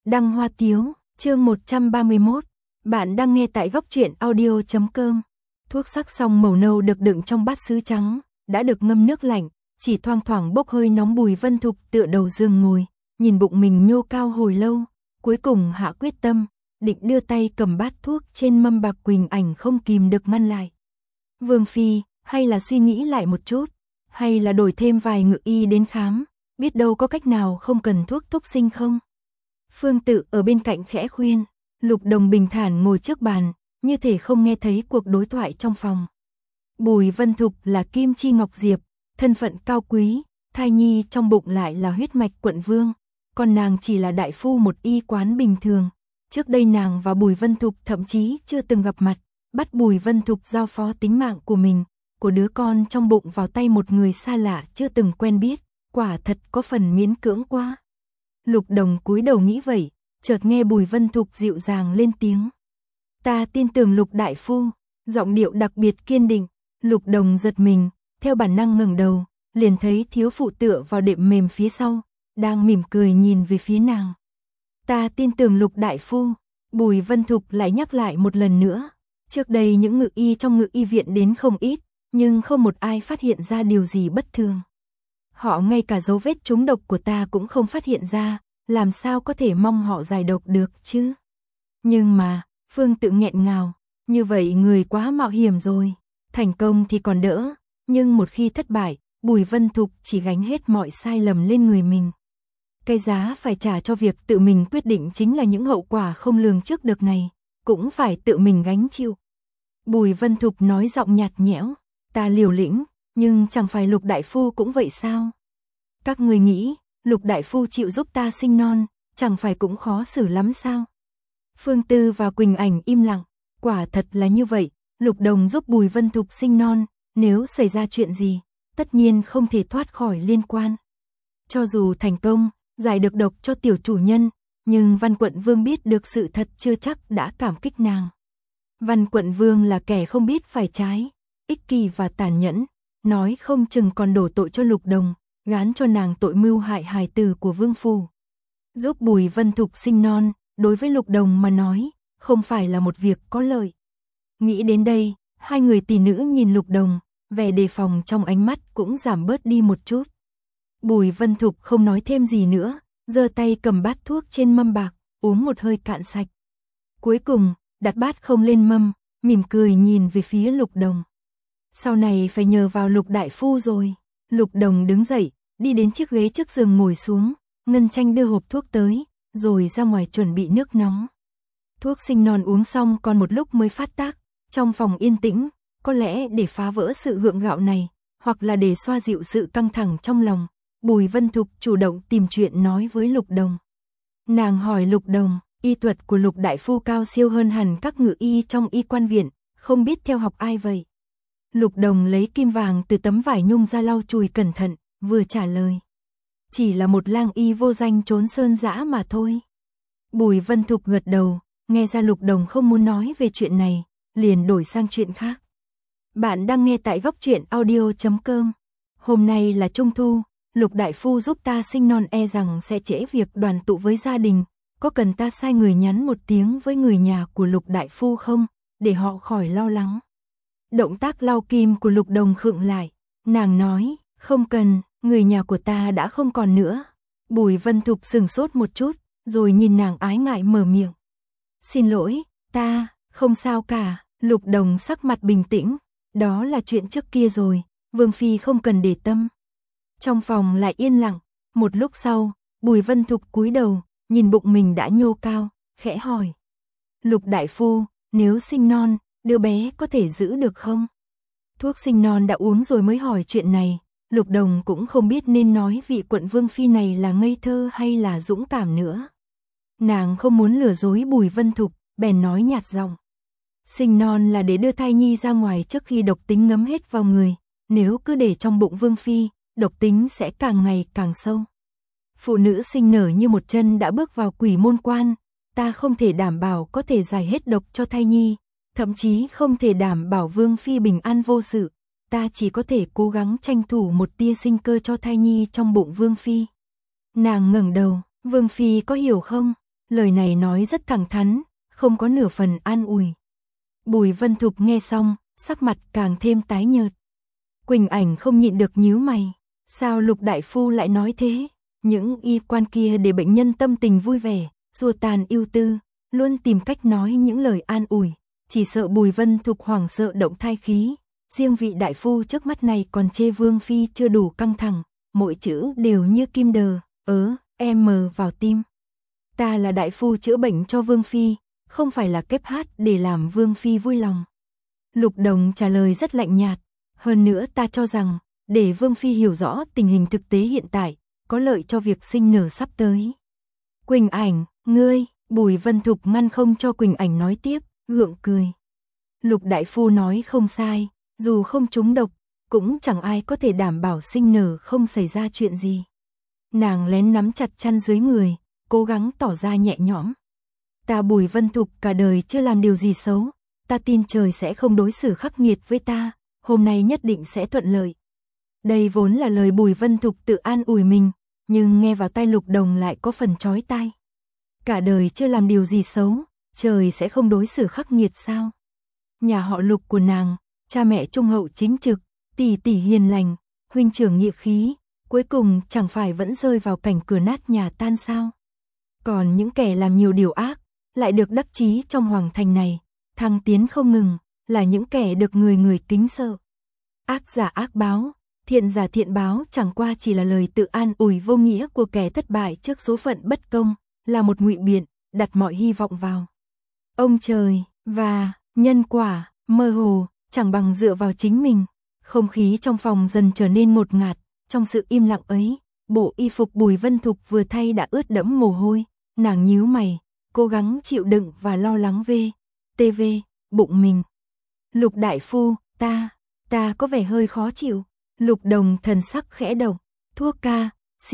Đăng Hoa Tiếu, chương 131. Bạn đang nghe tại góc truyện audio.com. Thuốc sắc xong màu nâu được đựng trong bát sứ trắng, đã được ngâm nước lạnh, chỉ thoang thoảng bốc hơi nóng. Bùi Vân Thục tựa đầu giường ngồi, nhìn bụng mình nhô cao hồi lâu, cuối cùng hạ quyết tâm, định đưa tay cầm bát thuốc trên mâm bạc. Quỳnh Ảnh không kìm được ngăn lại. Vương phi, hay là suy nghĩ lại một chút, hay là đổi thêm vài ngự y đến khám, biết đâu có cách nào không cần thuốc thúc sinh không? Phương Tự ở bên cạnh khẽ khuyên. Lục Đồng bình thản ngồi trước bàn, như thể không nghe thấy cuộc đối thoại trong phòng. Bùi Vân Thục là Kim Chi Ngọc Diệp, thân phận cao quý, thai nhi trong bụng lại là huyết mạch quận vương, còn nàng chỉ là đại phu một y quán bình thường. Trước đây nàng và Bùi Vân Thục thậm chí chưa từng gặp mặt, bắt Bùi Vân Thục giao phó tính mạng của mình, của đứa con trong bụng vào tay một người xa lạ chưa từng quen biết, quả thật có phần miễn cưỡng quá. Lục Đồng cúi đầu nghĩ vậy, chợt nghe Bùi Vân Thục dịu dàng lên tiếng. Ta tin tưởng Lục đại phu, giọng điệu đặc biệt kiên định. Lục Đồng giật mình, theo bản năng ngẩng đầu, liền thấy thiếu phụ tựa vào đệm mềm phía sau, đang mỉm cười nhìn về phía nàng. Ta tin tưởng Lục đại phu, Bùi Vân Thục lại nhắc lại một lần nữa. Trước đây những ngự y trong ngự y viện đến không ít, nhưng không một ai phát hiện ra điều gì bất thường. Họ ngay cả dấu vết trúng độc của ta cũng không phát hiện ra, làm sao có thể mong họ giải độc được chứ? Nhưng mà, Phương Tự nghẹn ngào, như vậy người quá mạo hiểm rồi, thành công thì còn đỡ, nhưng một khi thất bại, Bùi Vân Thục chỉ gánh hết mọi sai lầm lên người mình. Cái giá phải trả cho việc tự mình quyết định chính là những hậu quả không lường trước được này, cũng phải tự mình gánh chịu. Bùi Vân Thục nói giọng nhạt nhẽo, ta liều lĩnh, nhưng chẳng phải Lục đại phu cũng vậy sao? Các người nghĩ, Lục đại phu chịu giúp ta sinh non, chẳng phải cũng khó xử lắm sao? Phương Tư và Quỳnh Ảnh im lặng, quả thật là như vậy, Lục Đồng giúp Bùi Vân Thục sinh non, nếu xảy ra chuyện gì, tất nhiên không thể thoát khỏi liên quan. Cho dù thành công, giải được độc cho tiểu chủ nhân, nhưng Văn Quận Vương biết được sự thật chưa chắc đã cảm kích nàng. Văn Quận Vương là kẻ không biết phải trái, ích kỷ và tàn nhẫn, nói không chừng còn đổ tội cho Lục Đồng, gán cho nàng tội mưu hại hài tử của vương phủ. Giúp Bùi Vân Thục sinh non, đối với Lục Đồng mà nói, không phải là một việc có lợi. Nghĩ đến đây, hai người tỷ nữ nhìn Lục Đồng, vẻ đề phòng trong ánh mắt cũng giảm bớt đi một chút. Bùi Vân Thục không nói thêm gì nữa, giơ tay cầm bát thuốc trên mâm bạc, uống một hơi cạn sạch. Cuối cùng, đặt bát không lên mâm, mỉm cười nhìn về phía Lục Đồng. Sau này phải nhờ vào Lục đại phu rồi. Lục Đồng đứng dậy, đi đến chiếc ghế trước giường ngồi xuống, Ngân Tranh đưa hộp thuốc tới, rồi ra ngoài chuẩn bị nước nóng. Thuốc sinh non uống xong còn một lúc mới phát tác, trong phòng yên tĩnh, có lẽ để phá vỡ sự gượng gạo này, hoặc là để xoa dịu sự căng thẳng trong lòng, Bùi Vân Thục chủ động tìm chuyện nói với Lục Đồng. Nàng hỏi Lục Đồng, y thuật của Lục đại phu cao siêu hơn hẳn các ngự y trong y quan viện, không biết theo học ai vậy? Lục Đồng lấy kim vàng từ tấm vải nhung ra lau chùi cẩn thận, vừa trả lời. Chỉ là một lang y vô danh trốn sơn dã mà thôi. Bùi Vân Thục gật đầu, nghe ra Lục Đồng không muốn nói về chuyện này, liền đổi sang chuyện khác. Bạn đang nghe tại góc truyện audio.com. Hôm nay là Trung Thu, Lục đại phu giúp ta sinh non e rằng sẽ trễ việc đoàn tụ với gia đình, có cần ta sai người nhắn một tiếng với người nhà của Lục đại phu không, để họ khỏi lo lắng? Động tác lau kim của Lục Đồng khựng lại, nàng nói, không cần, người nhà của ta đã không còn nữa. Bùi Vân Thục sừng sốt một chút, rồi nhìn nàng ái ngại mở miệng. Xin lỗi, ta, không sao cả. Lục Đồng sắc mặt bình tĩnh, đó là chuyện trước kia rồi, Vương phi không cần để tâm. Trong phòng lại yên lặng, một lúc sau, Bùi Vân Thục cúi đầu, nhìn bụng mình đã nhô cao, khẽ hỏi. Lục đại phu, nếu sinh non, đứa bé có thể giữ được không? Thuốc sinh non đã uống rồi mới hỏi chuyện này, Lục Đồng cũng không biết nên nói vị quận vương phi này là ngây thơ hay là dũng cảm nữa. Nàng không muốn lừa dối Bùi Vân Thục, bèn nói nhạt giọng. Sinh non là để đưa thai nhi ra ngoài trước khi độc tính ngấm hết vào người, nếu cứ để trong bụng vương phi, độc tính sẽ càng ngày càng sâu. Phụ nữ sinh nở như một chân đã bước vào quỷ môn quan, ta không thể đảm bảo có thể giải hết độc cho thai nhi, thậm chí không thể đảm bảo vương phi bình an vô sự, ta chỉ có thể cố gắng tranh thủ một tia sinh cơ cho thai nhi trong bụng vương phi. Nàng ngẩng đầu, vương phi có hiểu không? Lời này nói rất thẳng thắn, không có nửa phần an ủi. Bùi Vân Thục nghe xong, sắc mặt càng thêm tái nhợt. Quỳnh Ảnh không nhịn được nhíu mày. Sao Lục đại phu lại nói thế? Những y quan kia để bệnh nhân tâm tình vui vẻ, xua tan ưu tư, luôn tìm cách nói những lời an ủi. Chỉ sợ Bùi Vân Thục hoảng sợ động thai khí. Riêng vị đại phu trước mắt này còn chê Vương Phi chưa đủ căng thẳng, mỗi chữ đều như kim đờ, vào tim. Ta là đại phu chữa bệnh cho Vương Phi, không phải là kép hát để làm Vương Phi vui lòng. Lục Đồng trả lời rất lạnh nhạt, hơn nữa ta cho rằng, để Vương Phi hiểu rõ tình hình thực tế hiện tại, có lợi cho việc sinh nở sắp tới. Quỳnh Ảnh, ngươi, Bùi Vân Thục ngăn không cho Quỳnh Ảnh nói tiếp, gượng cười. Lục đại phu nói không sai, dù không trúng độc, cũng chẳng ai có thể đảm bảo sinh nở không xảy ra chuyện gì. Nàng lén nắm chặt chăn dưới người, cố gắng tỏ ra nhẹ nhõm. Ta Bùi Vân Thục cả đời chưa làm điều gì xấu, ta tin trời sẽ không đối xử khắc nghiệt với ta, hôm nay nhất định sẽ thuận lợi. Đây vốn là lời Bùi Vân Thục tự an ủi mình, nhưng nghe vào tai Lục Đồng lại có phần chói tai. Cả đời chưa làm điều gì xấu, trời sẽ không đối xử khắc nghiệt sao? Nhà họ Lục của nàng, cha mẹ trung hậu chính trực, tỷ tỷ hiền lành, huynh trưởng nghĩa khí, cuối cùng chẳng phải vẫn rơi vào cảnh cửa nát nhà tan sao? Còn những kẻ làm nhiều điều ác, lại được đắc chí trong hoàng thành này, thăng tiến không ngừng, là những kẻ được người người kính sợ. Ác giả ác báo, thiện giả thiện báo chẳng qua chỉ là lời tự an ủi vô nghĩa của kẻ thất bại trước số phận bất công, là một ngụy biện, đặt mọi hy vọng vào ông trời và nhân quả, mơ hồ, chẳng bằng dựa vào chính mình. Không khí trong phòng dần trở nên ngột ngạt, trong sự im lặng ấy, bộ y phục Bùi Vân Thục vừa thay đã ướt đẫm mồ hôi, nàng nhíu mày, cố gắng chịu đựng và lo lắng bụng mình. Lục đại phu, ta có vẻ hơi khó chịu. Lục Đồng thần sắc khẽ động, thuốc ca,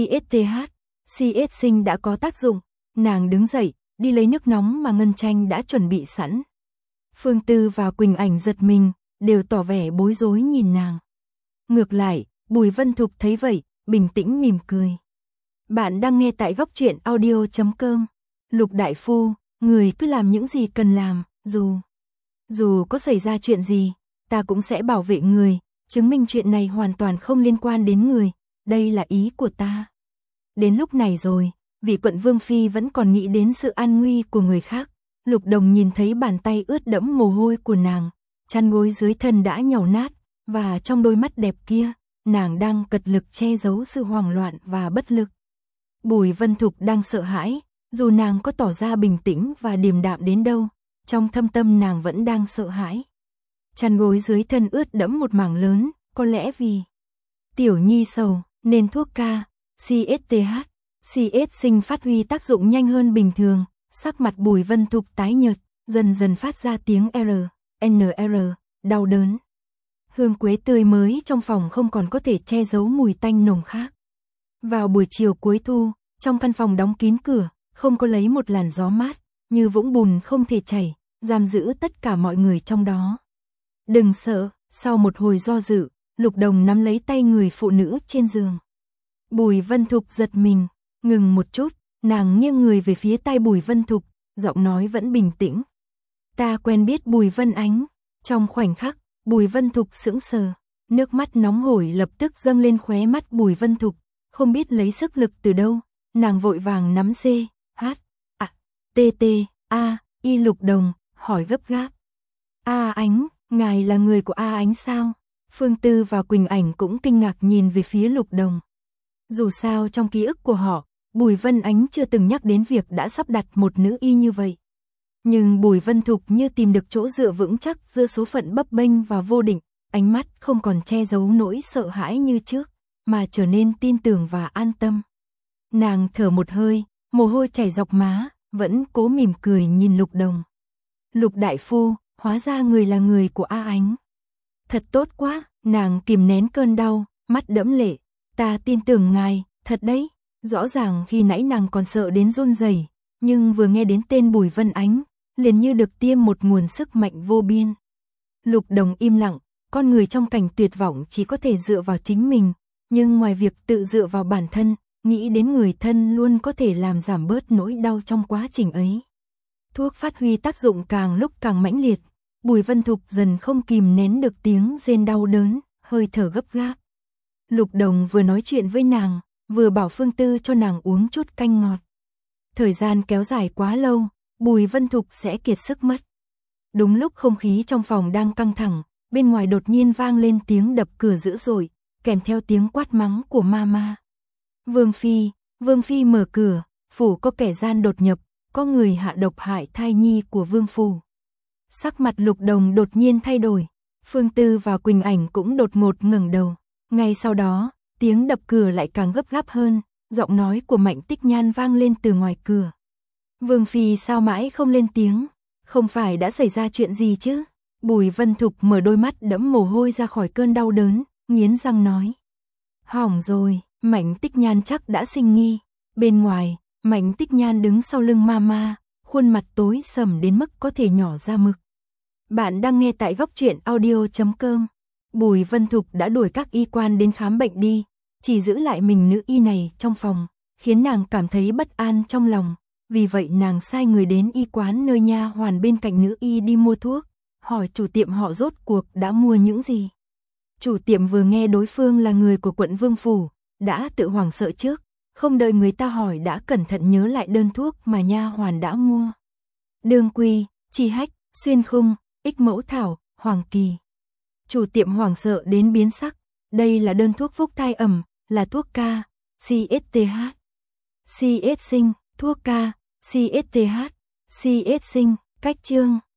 CSTH sinh đã có tác dụng. Nàng đứng dậy, đi lấy nước nóng mà Ngân Tranh đã chuẩn bị sẵn. Phương Tư và Quỳnh Ảnh giật mình, đều tỏ vẻ bối rối nhìn nàng. Ngược lại, Bùi Vân Thục thấy vậy, bình tĩnh mỉm cười. Bạn đang nghe tại góc truyện audio.com. Lục đại phu, người cứ làm những gì cần làm, dù có xảy ra chuyện gì, ta cũng sẽ bảo vệ người, chứng minh chuyện này hoàn toàn không liên quan đến người, đây là ý của ta. Đến lúc này rồi, vị quận Vương Phi vẫn còn nghĩ đến sự an nguy của người khác. Lục Đồng nhìn thấy bàn tay ướt đẫm mồ hôi của nàng, chăn gối dưới thân đã nhàu nát, và trong đôi mắt đẹp kia, nàng đang cật lực che giấu sự hoảng loạn và bất lực. Bùi Vân Thục đang sợ hãi, dù nàng có tỏ ra bình tĩnh và điềm đạm đến đâu, trong thâm tâm nàng vẫn đang sợ hãi. Chăn gối dưới thân ướt đẫm một mảng lớn, có lẽ vì Tiểu Nhi sầu, nên thuốc ca, CS sinh phát huy tác dụng nhanh hơn bình thường, sắc mặt Bùi Vân Thục tái nhợt, dần dần phát ra tiếng NR, đau đớn. Hương quế tươi mới trong phòng không còn có thể che giấu mùi tanh nồng khác. Vào buổi chiều cuối thu, trong căn phòng đóng kín cửa, không có lấy một làn gió mát, như vũng bùn không thể chảy, giam giữ tất cả mọi người trong đó. Đừng sợ, sau một hồi do dự, Lục Đồng nắm lấy tay người phụ nữ trên giường. Bùi Vân Thục giật mình, ngừng một chút, nàng nghiêng người về phía tai Bùi Vân Thục, giọng nói vẫn bình tĩnh. Ta quen biết Bùi Vân Ánh. Trong khoảnh khắc, Bùi Vân Thục sững sờ, nước mắt nóng hổi lập tức dâng lên khóe mắt Bùi Vân Thục, không biết lấy sức lực từ đâu, nàng vội vàng nắm y Lục Đồng, hỏi gấp gáp. A Ánh, ngài là người của A Ánh sao? Phương Tư và Quỳnh Ảnh cũng kinh ngạc nhìn về phía Lục Đồng. Dù sao trong ký ức của họ, Bùi Vân Ánh chưa từng nhắc đến việc đã sắp đặt một nữ y như vậy. Nhưng Bùi Vân Thục như tìm được chỗ dựa vững chắc giữa số phận bấp bênh và vô định, ánh mắt không còn che giấu nỗi sợ hãi như trước, mà trở nên tin tưởng và an tâm. Nàng thở một hơi, mồ hôi chảy dọc má, vẫn cố mỉm cười nhìn Lục Đồng. Lục đại phu, hóa ra người là người của A Ánh. Thật tốt quá, nàng kìm nén cơn đau, mắt đẫm lệ. Ta tin tưởng ngài, thật đấy. Rõ ràng khi nãy nàng còn sợ đến run rẩy, nhưng vừa nghe đến tên Bùi Vân Ánh, liền như được tiêm một nguồn sức mạnh vô biên. Lục Đồng im lặng, con người trong cảnh tuyệt vọng chỉ có thể dựa vào chính mình, nhưng ngoài việc tự dựa vào bản thân, nghĩ đến người thân luôn có thể làm giảm bớt nỗi đau trong quá trình ấy. Thuốc phát huy tác dụng càng lúc càng mãnh liệt, Bùi Vân Thục dần không kìm nén được tiếng rên đau đớn, hơi thở gấp gáp. Lục Đồng vừa nói chuyện với nàng, vừa bảo Phương Tư cho nàng uống chút canh ngọt. Thời gian kéo dài quá lâu, Bùi Vân Thục sẽ kiệt sức mất. Đúng lúc không khí trong phòng đang căng thẳng, bên ngoài đột nhiên vang lên tiếng đập cửa dữ dội, kèm theo tiếng quát mắng của Mama. Vương Phi mở cửa, phủ có kẻ gian đột nhập, có người hạ độc hại thai nhi của Vương phủ. Sắc mặt Lục Đồng đột nhiên thay đổi, Phương Tư và Quỳnh Ảnh cũng đột ngột ngẩng đầu. Ngay sau đó, tiếng đập cửa lại càng gấp gáp hơn, giọng nói của Mạnh Tích Nhan vang lên từ ngoài cửa. Vương Phi sao mãi không lên tiếng, không phải đã xảy ra chuyện gì chứ? Bùi Vân Thục mở đôi mắt đẫm mồ hôi ra khỏi cơn đau đớn, nghiến răng nói. Hỏng rồi, Mạnh Tích Nhan chắc đã sinh nghi. Bên ngoài, Mạnh Tích Nhan đứng sau lưng Mama, khuôn mặt tối sầm đến mức có thể nhỏ ra mực. Bạn đang nghe tại góc truyện audio.com. Bùi Vân Thục đã đuổi các y quan đến khám bệnh đi, chỉ giữ lại mình nữ y này trong phòng, khiến nàng cảm thấy bất an trong lòng. Vì vậy nàng sai người đến y quán nơi nha hoàn bên cạnh nữ y đi mua thuốc, hỏi chủ tiệm họ rốt cuộc đã mua những gì. Chủ tiệm vừa nghe đối phương là người của quận Vương phủ, đã tự hoảng sợ trước, không đợi người ta hỏi đã cẩn thận nhớ lại đơn thuốc mà nha hoàn đã mua. Đường quy, chi hách, xuyên khung, ích mẫu thảo, hoàng kỳ. Chủ tiệm hoảng sợ đến biến sắc, đây là đơn thuốc phúc thai ẩm, là thuốc K, CSTH. CS sinh, thuốc K, CSTH, CS sinh, cách chương.